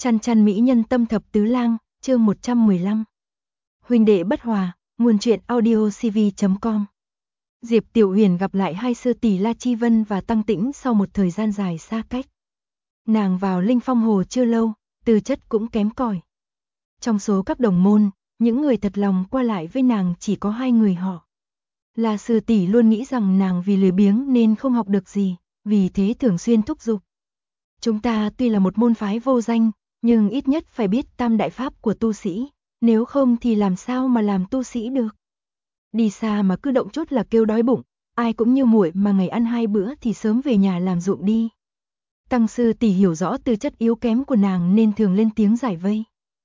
Chăn chăn mỹ nhân tâm thập tứ lang, chương 115. Huynh đệ bất hòa, nguồn truyện audio cv.com. Diệp Tiểu Huyền gặp lại hai sư tỷ La Chi Vân và Tăng Tĩnh sau một thời gian dài xa cách. Nàng vào Linh Phong Hồ chưa lâu, tư chất cũng kém cỏi. Trong số các đồng môn, những người thật lòng qua lại với nàng chỉ có hai người họ. La sư tỷ luôn nghĩ rằng nàng vì lười biếng nên không học được gì, vì thế thường xuyên thúc giục. Chúng ta tuy là một môn phái vô danh, nhưng ít nhất phải biết tam đại pháp của tu sĩ, nếu không thì làm sao mà làm tu sĩ được. Đi xa mà cứ động chút là kêu đói bụng, ai cũng như muội mà ngày ăn 2 bữa thì sớm về nhà làm ruộng đi. Tăng sư tỷ hiểu rõ tư chất yếu kém của nàng nên thường lên tiếng giải vây.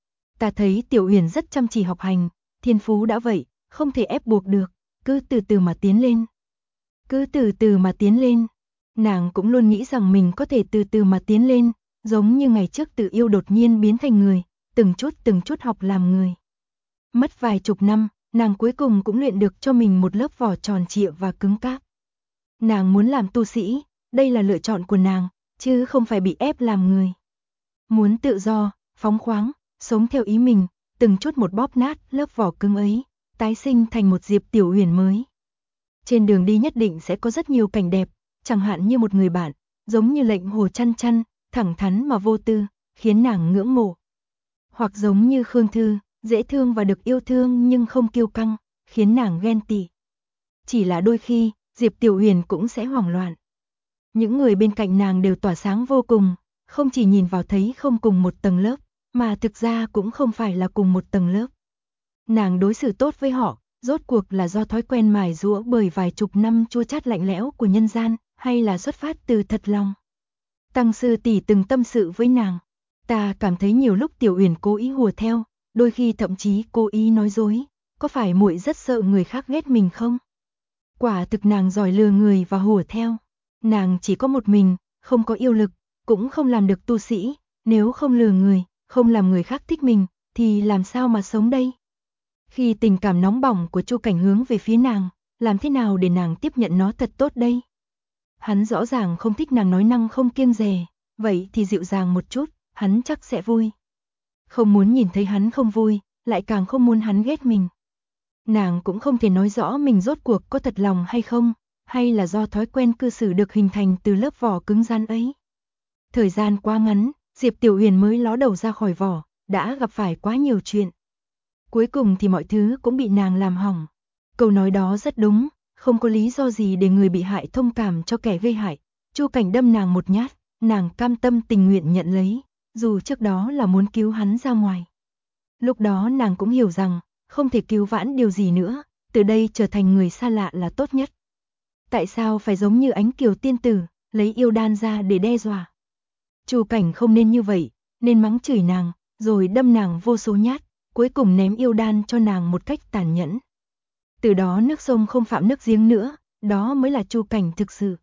Ta thấy Tiểu Huyền rất chăm chỉ học hành, thiên phú đã vậy, không thể ép buộc được, cứ từ từ mà tiến lên. Cứ từ từ mà tiến lên. Nàng cũng luôn nghĩ rằng mình có thể từ từ mà tiến lên, giống như ngày trước tự yêu đột nhiên biến thành người, từng chút học làm người. Mất vài chục năm, nàng cuối cùng cũng luyện được cho mình một lớp vỏ tròn trịa và cứng cáp. Nàng muốn làm tu sĩ, đây là lựa chọn của nàng, chứ không phải bị ép làm người. Muốn tự do, phóng khoáng, sống theo ý mình, từng chút một bóp nát lớp vỏ cứng ấy, tái sinh thành một Diệp Tiểu Huyền mới. Trên đường đi nhất định sẽ có rất nhiều cảnh đẹp, chẳng hạn như một người bạn, giống như Lệnh Hồ Chăn Chăn, thẳng thắn mà vô tư, khiến nàng ngưỡng mộ. Hoặc giống như Khương Thư, dễ thương và được yêu thương nhưng không kiêu căng, khiến nàng ghen tị. Chỉ là đôi khi, Diệp Tiểu Huyền cũng sẽ hoảng loạn. Những người bên cạnh nàng đều tỏa sáng vô cùng, không chỉ nhìn vào thấy không cùng một tầng lớp, mà thực ra cũng không phải là cùng một tầng lớp. Nàng đối xử tốt với họ, rốt cuộc là do thói quen mài giũa bởi vài chục năm chua chát lạnh lẽo của nhân gian, hay là xuất phát từ thật lòng. Tăng sư tỷ từng tâm sự với nàng, ta cảm thấy nhiều lúc Tiểu Huyền cố ý hùa theo, đôi khi thậm chí cố ý nói dối, có phải muội rất sợ người khác ghét mình không? Quả thực nàng giỏi lừa người và hùa theo. Nàng chỉ có một mình, không có yêu lực, cũng không làm được tu sĩ, nếu không lừa người, không làm người khác thích mình, thì làm sao mà sống đây? Khi tình cảm nóng bỏng của Chu Cảnh hướng về phía nàng, làm thế nào để nàng tiếp nhận nó thật tốt đây? Hắn rõ ràng không thích nàng nói năng không kiêng dè, vậy thì dịu dàng một chút, hắn chắc sẽ vui. Không muốn nhìn thấy hắn không vui, lại càng không muốn hắn ghét mình. Nàng cũng không thể nói rõ mình rốt cuộc có thật lòng hay không, hay là do thói quen cư xử được hình thành từ lớp vỏ cứng rắn ấy. Thời gian quá ngắn, Diệp Tiểu Huyền mới ló đầu ra khỏi vỏ, đã gặp phải quá nhiều chuyện. Cuối cùng thì mọi thứ cũng bị nàng làm hỏng. Câu nói đó rất đúng, không có lý do gì để người bị hại thông cảm cho kẻ gây hại. Chu Cảnh đâm nàng một nhát, nàng cam tâm tình nguyện nhận lấy, dù trước đó là muốn cứu hắn ra ngoài. Lúc đó nàng cũng hiểu rằng, không thể cứu vãn điều gì nữa, từ đây trở thành người xa lạ là tốt nhất. Tại sao phải giống như Ánh Kiều tiên tử, lấy yêu đan ra để đe dọa? Chu Cảnh không nên như vậy, nên mắng chửi nàng, rồi đâm nàng vô số nhát, cuối cùng ném yêu đan cho nàng một cách tàn nhẫn. Từ đó nước sông không phạm nước giếng nữa, đó mới là Chu Cảnh thực sự.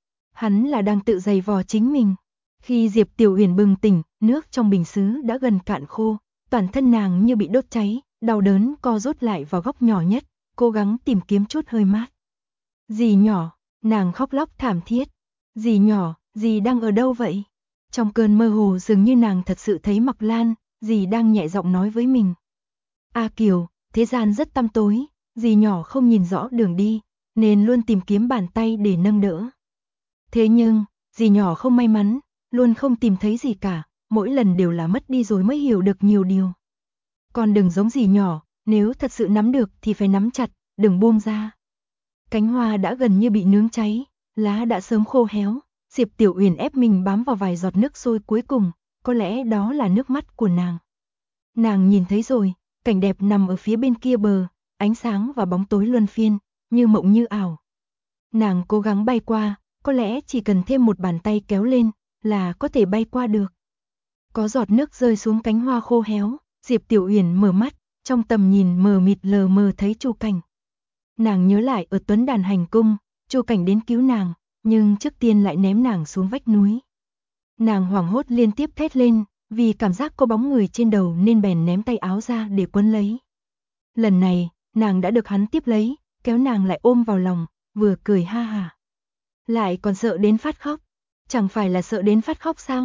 Hắn là đang tự giày vò chính mình. Khi Diệp Tiểu Huyền bừng tỉnh, nước trong bình sứ đã gần cạn khô, toàn thân nàng như bị đốt cháy, đau đớn co rút lại vào góc nhỏ nhất, cố gắng tìm kiếm chút hơi mát. Dì nhỏ, nàng khóc lóc thảm thiết. Dì nhỏ, dì đang ở đâu vậy? Trong cơn mơ hồ dường như nàng thật sự thấy Mặc Lan, dì đang nhẹ giọng nói với mình. A Kiều, thế gian rất tăm tối, dì nhỏ không nhìn rõ đường đi, nên luôn tìm kiếm bàn tay để nâng đỡ. Thế nhưng, dì nhỏ không may mắn, luôn không tìm thấy gì cả, mỗi lần đều là mất đi rồi mới hiểu được nhiều điều. Con đừng giống dì nhỏ, nếu thật sự nắm được thì phải nắm chặt, đừng buông ra. Cánh hoa đã gần như bị nướng cháy, lá đã sớm khô héo, Diệp Tiểu Huyền ép mình bám vào vài giọt nước sôi cuối cùng, có lẽ đó là nước mắt của nàng. Nàng nhìn thấy rồi, cảnh đẹp nằm ở phía bên kia bờ, ánh sáng và bóng tối luân phiên, như mộng như ảo. Nàng cố gắng bay qua, có lẽ chỉ cần thêm một bàn tay kéo lên, là có thể bay qua được. Có giọt nước rơi xuống cánh hoa khô héo, Diệp Tiểu Huyền mở mắt, trong tầm nhìn mờ mịt lờ mờ thấy Chu Cảnh. Nàng nhớ lại ở Tuấn Đàn Hành Cung, Chu Cảnh đến cứu nàng, nhưng trước tiên lại ném nàng xuống vách núi. Nàng hoảng hốt liên tiếp thét lên, vì cảm giác có bóng người trên đầu nên bèn ném tay áo ra để quấn lấy. Lần này, nàng đã được hắn tiếp lấy, kéo nàng lại ôm vào lòng, vừa cười ha hả. Lại còn sợ đến phát khóc. Chẳng phải là sợ đến phát khóc sao?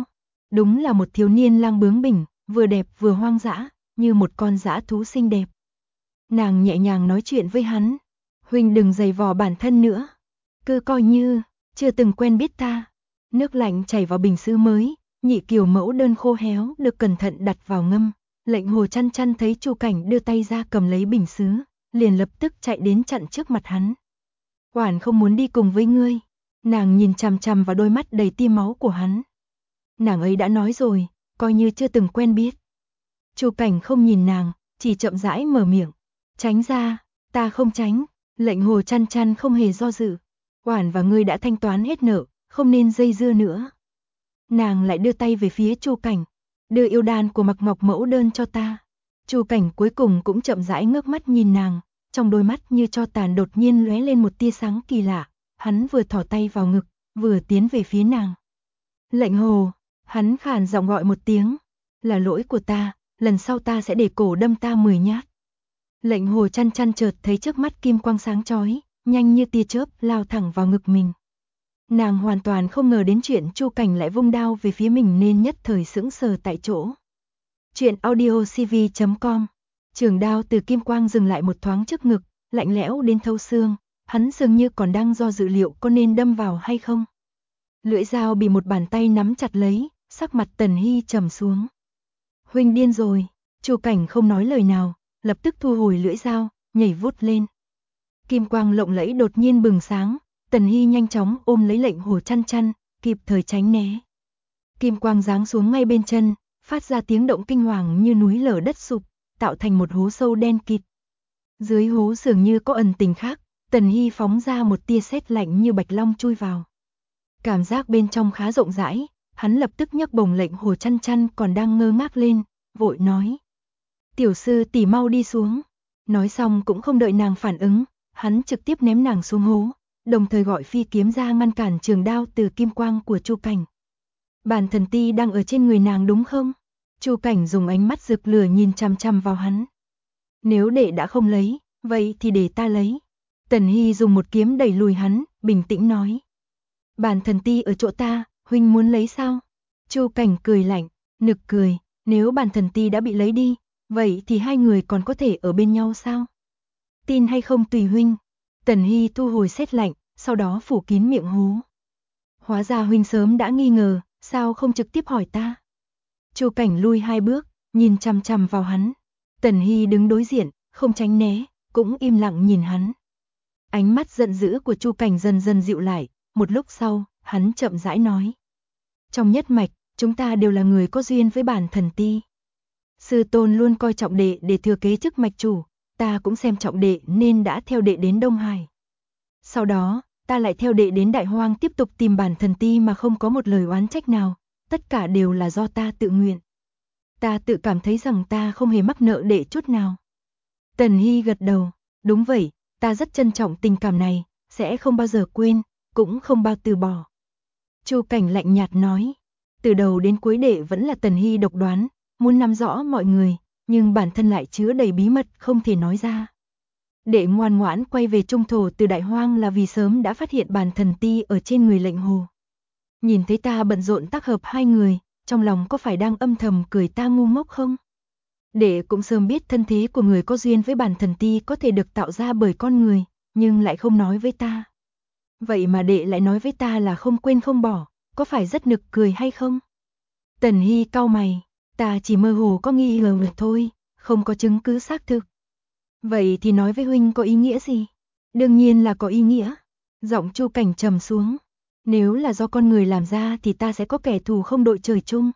Đúng là một thiếu niên lang bướng bỉnh, vừa đẹp vừa hoang dã, như một con dã thú xinh đẹp. Nàng nhẹ nhàng nói chuyện với hắn. Huynh đừng giày vò bản thân nữa. Cứ coi như, chưa từng quen biết ta. Nước lạnh chảy vào bình sứ mới, nhị kiều mẫu đơn khô héo được cẩn thận đặt vào ngâm. Lệnh Hồ Chăn Chăn thấy Chu Cảnh đưa tay ra cầm lấy bình sứ, liền lập tức chạy đến chặn trước mặt hắn. Quản không muốn đi cùng với ngươi. Nàng nhìn chằm chằm vào đôi mắt đầy tia máu của hắn. Nàng ấy đã nói rồi, coi như chưa từng quen biết. Chu Cảnh không nhìn nàng, chỉ chậm rãi mở miệng. Tránh ra, ta không tránh. Lệnh Hồ Chăn Chăn không hề do dự. Quản và ngươi đã thanh toán hết nợ, không nên dây dưa nữa. Nàng lại đưa tay về phía Chu Cảnh. Đưa yêu đan của Mặc Ngọc mẫu đơn cho ta. Chu Cảnh cuối cùng cũng chậm rãi ngước mắt nhìn nàng, trong đôi mắt như tro tàn đột nhiên lóe lên một tia sáng kỳ lạ. Hắn vừa thò tay vào ngực, vừa tiến về phía nàng. Lệnh Hồ, hắn khàn giọng gọi một tiếng. Là lỗi của ta, lần sau ta sẽ để cổ đâm ta 10 nhát. Lệnh Hồ Chăn Chăn chợt thấy trước mắt kim quang sáng chói, nhanh như tia chớp lao thẳng vào ngực mình. Nàng hoàn toàn không ngờ đến chuyện Chu Cảnh lại vung đao về phía mình nên nhất thời sững sờ tại chỗ. Chuyện audiocv.com. Trường đao từ kim quang dừng lại một thoáng trước ngực, lạnh lẽo đến thấu xương, hắn dường như còn đang do dự liệu có nên đâm vào hay không. Lưỡi dao bị một bàn tay nắm chặt lấy, sắc mặt Tần Hy trầm xuống. Huynh điên rồi. Chu Cảnh không nói lời nào, lập tức thu hồi lưỡi dao, nhảy vút lên. Kim quang lộng lẫy đột nhiên bừng sáng, Tần Hy nhanh chóng ôm lấy Lệnh Hồ Chăn Chăn, kịp thời tránh né. Kim quang giáng xuống ngay bên chân, phát ra tiếng động kinh hoàng như núi lở đất sụp, tạo thành một hố sâu đen kịt. Dưới hố dường như có ẩn tình khác, Tần Hy phóng ra một tia sét lạnh như bạch long chui vào. Cảm giác bên trong khá rộng rãi, hắn lập tức nhấc bổng Lệnh Hồ Chăn Chăn còn đang ngơ ngác lên, vội nói. Tiểu sư tỷ mau đi xuống. Nói xong cũng không đợi nàng phản ứng, hắn trực tiếp ném nàng xuống hố, đồng thời gọi phi kiếm ra ngăn cản trường đao từ kim quang của Chu Cảnh. Bản thần ti đang ở trên người nàng đúng không? Chu Cảnh dùng ánh mắt rực lửa nhìn chằm chằm vào hắn. Nếu đệ đã không lấy, vậy thì để ta lấy. Tần Hy dùng một kiếm đẩy lùi hắn, bình tĩnh nói. Bản thần ti ở chỗ ta, huynh muốn lấy sao? Chu Cảnh cười lạnh, nực cười, nếu bản thần ti đã bị lấy đi, vậy thì hai người còn có thể ở bên nhau sao? Tin hay không tùy huynh. Tần Hy thu hồi sét lạnh, sau đó phủ kín miệng hố. Hóa ra huynh sớm đã nghi ngờ, sao không trực tiếp hỏi ta? Chu Cảnh lui 2 bước, nhìn chằm chằm vào hắn. Tần Hy đứng đối diện, không tránh né, cũng im lặng nhìn hắn. Ánh mắt giận dữ của Chu Cảnh dần dần dịu lại, một lúc sau, hắn chậm rãi nói. Trong nhất mạch, chúng ta đều là người có duyên với bản thần ti. Sư tôn luôn coi trọng đệ để thừa kế chức mạch chủ, ta cũng xem trọng đệ nên đã theo đệ đến Đông Hải. Sau đó, ta lại theo đệ đến Đại Hoang tiếp tục tìm bản thần ti mà không có một lời oán trách nào, tất cả đều là do ta tự nguyện. Ta tự cảm thấy rằng ta không hề mắc nợ đệ chút nào. Tần Hy gật đầu, đúng vậy, ta rất trân trọng tình cảm này, sẽ không bao giờ quên, cũng không bao từ bỏ. Chu Cảnh lạnh nhạt nói, từ đầu đến cuối đệ vẫn là Tần Hy độc đoán, muốn nắm rõ mọi người, nhưng bản thân lại chứa đầy bí mật không thể nói ra. Đệ ngoan ngoãn quay về trung thổ từ Đại Hoang là vì sớm đã phát hiện bản thần ti ở trên người Lệnh Hồ. Nhìn thấy ta bận rộn tác hợp hai người, trong lòng có phải đang âm thầm cười ta ngu ngốc không? Đệ cũng sớm biết thân thế của người có duyên với bản thần ti có thể được tạo ra bởi con người, nhưng lại không nói với ta. Vậy mà đệ lại nói với ta là không quên không bỏ, có phải rất nực cười hay không? Tần Hy cau mày, ta chỉ mơ hồ có nghi ngờ thôi, không có chứng cứ xác thực. Vậy thì nói với huynh có ý nghĩa gì? Đương nhiên là có ý nghĩa. Giọng Chu Cảnh trầm xuống. Nếu là do con người làm ra thì ta sẽ có kẻ thù không đội trời chung.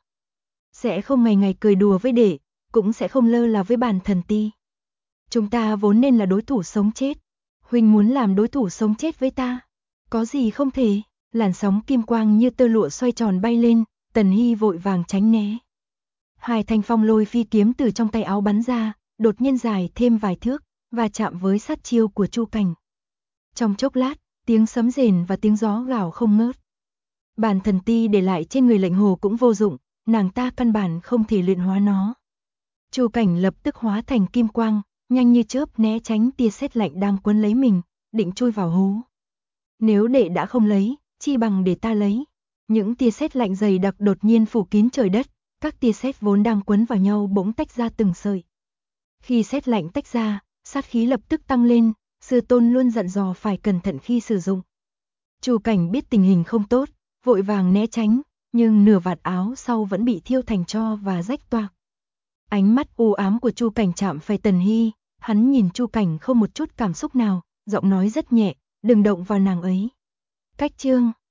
Sẽ không ngày ngày cười đùa với đệ, cũng sẽ không lơ là với bản thần ti. Chúng ta vốn nên là đối thủ sống chết. Huynh muốn làm đối thủ sống chết với ta? Có gì không thể? Làn sóng kim quang như tơ lụa xoay tròn bay lên, Tần Hy vội vàng tránh né. Hai thanh phong lôi phi kiếm từ trong tay áo bắn ra, đột nhiên dài thêm vài thước, và chạm với sát chiêu của Chu Cảnh. Trong chốc lát, tiếng sấm rền và tiếng gió gào không ngớt. Bản thần ti để lại trên người Lệnh Hồ cũng vô dụng, nàng ta căn bản không thể luyện hóa nó. Chu Cảnh lập tức hóa thành kim quang, nhanh như chớp né tránh tia sét lạnh đang quấn lấy mình, định chui vào hố. Nếu đệ đã không lấy, chi bằng để ta lấy. Những tia sét lạnh dày đặc đột nhiên phủ kín trời đất, các tia sét vốn đang quấn vào nhau bỗng tách ra từng sợi. Khi sét lạnh tách ra, sát khí lập tức tăng lên, Sư Tôn luôn dặn dò phải cẩn thận khi sử dụng. Chu Cảnh biết tình hình không tốt, vội vàng né tránh, nhưng nửa vạt áo sau vẫn bị thiêu thành tro và rách toạc. Ánh mắt u ám của Chu Cảnh chạm phải Tần Hy, hắn nhìn Chu Cảnh không một chút cảm xúc nào, giọng nói rất nhẹ, đừng động vào nàng ấy. Cách chương